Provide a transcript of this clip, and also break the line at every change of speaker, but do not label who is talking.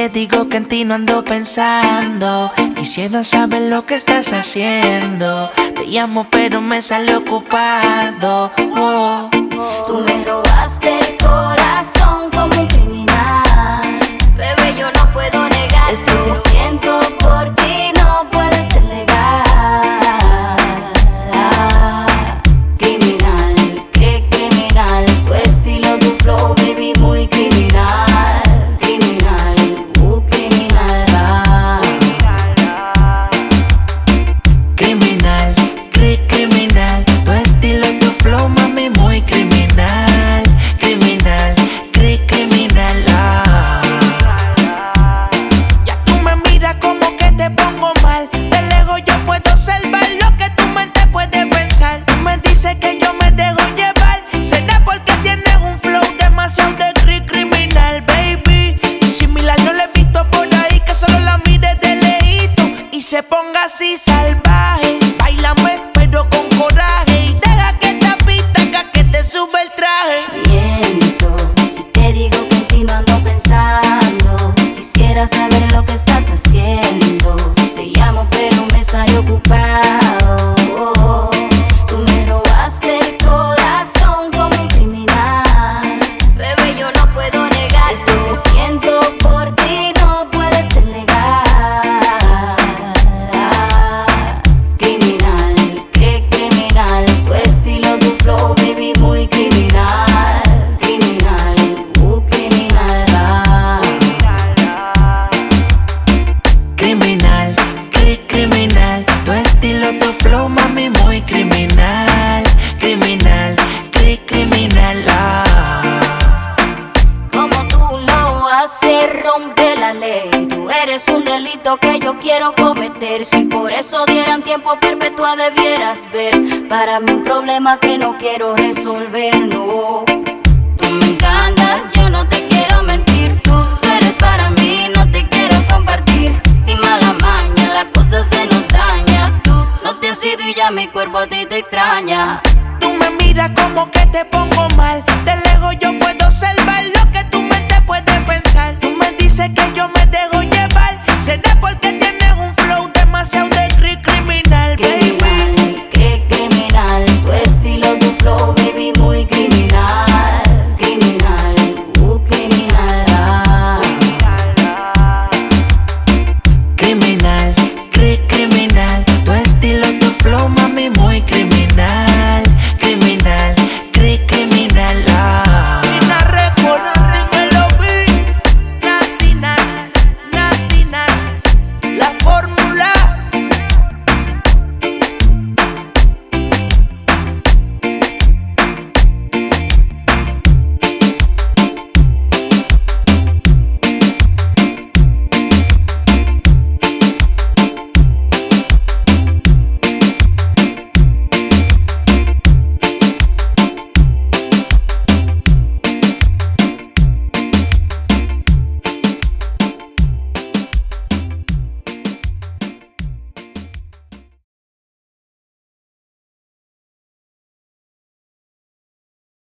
te digo que en ti no ando pensando, quisiera saber lo que estás haciendo. Te llamo pero me sale ocupado. Oh.
Tú me robaste el corazón como un criminal. Bebé, yo no puedo negar esto que siento por ti, no puede ser legal. Criminal, qué criminal, tu estilo, tu flow, baby, muy criminal. Criminal, criminal.
Criminal, criminal, tu estilo, tu flow, mami, muy criminal. Criminal, criminal. Ya tú me miras como que te pongo mal. De lejos yo puedo observar lo que tu mente puede pensar. Tú me dices que yo me dejo llevar, será porque tienes un flow demasiado de criminal, baby. Similar no lo he visto por ahí, que solo la mire de lejito y se ponga así salvaje. Báilame pero con coraje y deja que esta pista haga que te sube el traje.
Miento si te digo que en ti no ando pensando, quisiera saber lo que estás haciendo. Te llamo pero me sale ocupado. Tú me robaste el corazón como un criminal. Bebé, yo no puedo negar esto que siento por ti, no puede ser legal. Criminal, criminal, tu estilo, tu flow, baby, muy criminal. Criminal, criminal.
Criminal, criminal, tu estilo, tu flow, mami, muy criminal. Criminal, criminal.
Como tú lo haces, rompe la ley. Tú eres un delito que yo quiero cometer. Si por eso dieran tiempo perpetua debieras ver. Para mí un problema que no quiero resolver, no. Tú me encantas, yo no te quiero mentir. Tú eres para mí, no te quiero compartir. Sin mala maña, la cosa se nos daña. Tú no te has ido y ya mi cuerpo a ti te extraña.
Tú me miras como que te pongo mal. De lejos yo puedo observar lo que tu mente puede pensar. Tú me dices que yo me dejo llevar, será porque tienes un flow demasiado de criminal, baby.
Criminal, criminal, tu estilo, tu flow, baby, muy criminal. Criminal, criminal.
Criminal, criminal,